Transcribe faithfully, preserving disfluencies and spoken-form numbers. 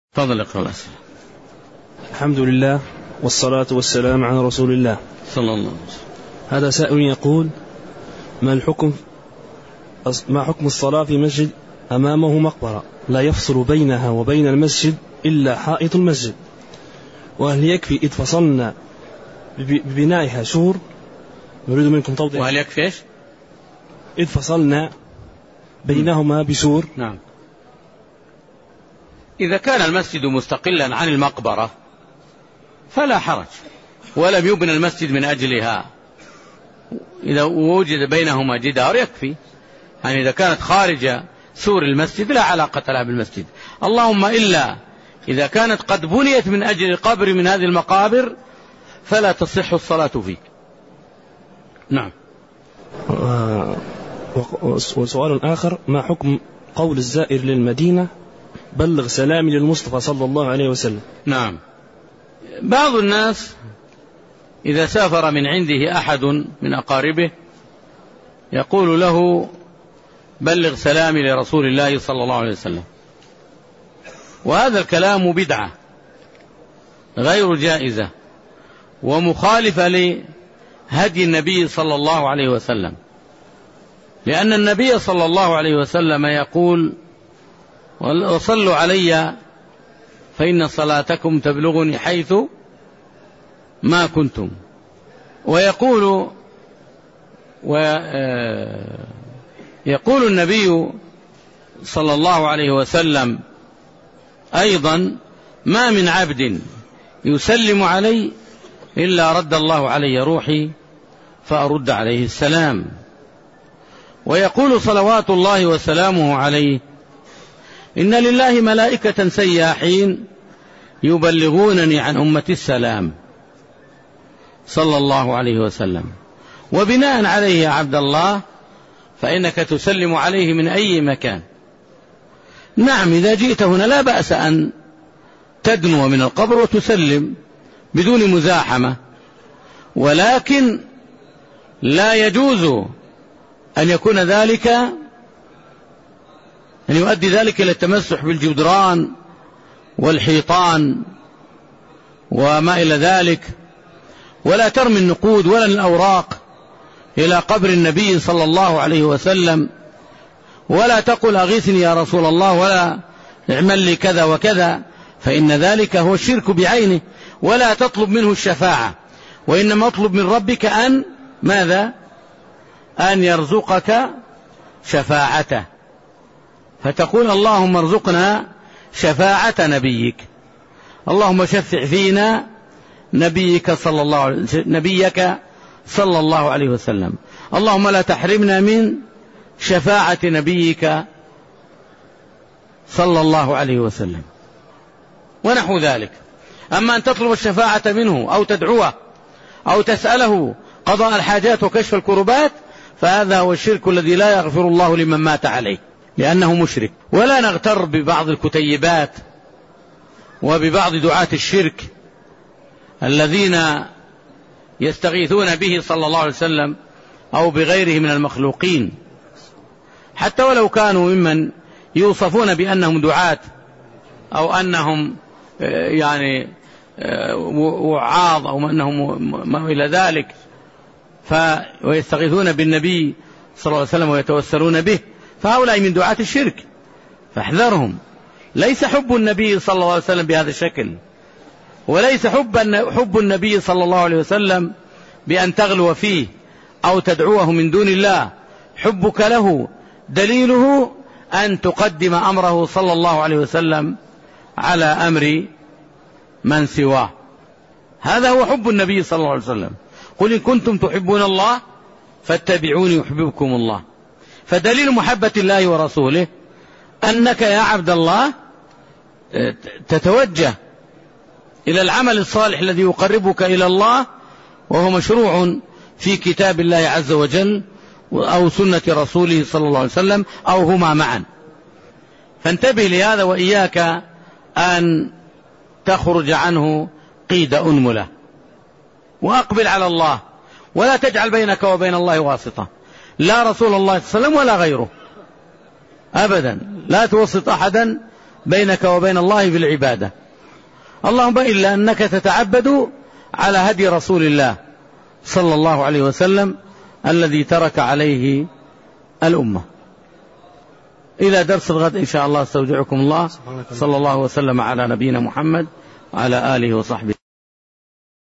تفضل اقرأ الأسئلة. الحمد لله والصلاة والسلام على رسول الله صلى الله عليه وسلم. هذا سائل يقول: ما الحكم ما حكم الصلاة في مسجد أمامه مقبرة لا يفصل بينها وبين المسجد إلا حائط المسجد، وهل يكفي إذ فصلنا ببنائها سور؟ نريد منكم توضيح. وهل يكفي إيش؟ إذ فصلنا بينهما بسور. نعم. إذا كان المسجد مستقلا عن المقبرة فلا حرج، ولم يبنى المسجد من أجلها، إذا وجد بينهما جدار يكفي. يعني إذا كانت خارج سور المسجد لا علاقة لها بالمسجد، اللهم إلا إذا كانت قد بنيت من أجل قبر من هذه المقابر فلا تصح الصلاة فيه. نعم. وسؤال آخر: ما حكم قول الزائر للمدينة بلغ سلامي للمصطفى صلى الله عليه وسلم؟ نعم. بعض الناس إذا سافر من عنده أحد من أقاربه يقول له بلغ سلامي لرسول الله صلى الله عليه وسلم، وهذا الكلام بدعة غير جائزة ومخالفة لهدي النبي صلى الله عليه وسلم، لأن النبي صلى الله عليه وسلم يقول: وصلوا علي فإن صلاتكم تبلغني حيث ما كنتم. ويقول ويقول النبي صلى الله عليه وسلم أيضا: ما من عبد يسلم علي إلا رد الله علي روحي فأرد عليه السلام. ويقول صلوات الله وسلامه عليه: إن لله ملائكة سياحين يبلغونني عن أمتي السلام صلى الله عليه وسلم. وبناء عليه يا عبد الله فإنك تسلم عليه من أي مكان. نعم، إذا جئت هنا لا بأس أن تدنو من القبر وتسلم بدون مزاحمة، ولكن لا يجوز أن يكون ذلك أن يؤدي ذلك إلى التمسح بالجدران والحيطان وما إلى ذلك، ولا ترمي النقود ولا الأوراق إلى قبر النبي صلى الله عليه وسلم، ولا تقل أغيثني يا رسول الله ولا اعمل لي كذا وكذا، فإن ذلك هو الشرك بعينه. ولا تطلب منه الشفاعة، وإنما اطلب من ربك أن ماذا؟ أن يرزقك شفاعته، فتقول: اللهم ارزقنا شفاعة نبيك، اللهم شفع فينا نبيك صلى الله عليه نبيك صلى الله عليه وسلم، اللهم لا تحرمنا من شفاعة نبيك صلى الله عليه وسلم، ونحو ذلك. أما أن تطلب الشفاعة منه أو تدعوه أو تسأله قضاء الحاجات وكشف الكربات فهذا هو الشرك الذي لا يغفر الله لمن مات عليه، لأنه مشرك. ولا نغتر ببعض الكتيبات وببعض دعاة الشرك الذين يستغيثون به صلى الله عليه وسلم أو بغيره من المخلوقين، حتى ولو كانوا ممن يوصفون بأنهم دعاة أو أنهم يعني وعاظ أو أنهم ما إلى ذلك، ويستغيثون بالنبي صلى الله عليه وسلم ويتوسلون به، فهؤلاء من دعاة الشرك فاحذرهم. ليس حب النبي صلى الله عليه وسلم بهذا الشكل، وليس حب حب النبي صلى الله عليه وسلم بأن تغلو فيه أو تدعوه من دون الله. حبك له دليله أن تقدم أمره صلى الله عليه وسلم على أمر من سواه، هذا هو حب النبي صلى الله عليه وسلم. قل إن كنتم تحبون الله فاتبعوني يحببكم الله. فدليل محبة الله ورسوله أنك يا عبد الله تتوجه إلى العمل الصالح الذي يقربك إلى الله، وهو مشروع في كتاب الله عز وجل أو سنة رسوله صلى الله عليه وسلم أو هما معا. فانتبه لهذا، وإياك أن تخرج عنه قيد أنملة، وأقبل على الله، ولا تجعل بينك وبين الله واسطة، لا رسول الله صلى الله عليه وسلم ولا غيره أبدا. لا توسط أحدا بينك وبين الله في العبادة، اللهم إلا أنك تتعبد على هدي رسول الله صلى الله عليه وسلم الذي ترك عليه الأمة. إلى درس الغد إن شاء الله استودعكم الله، صلى الله وسلم على نبينا محمد وعلى آله وصحبه.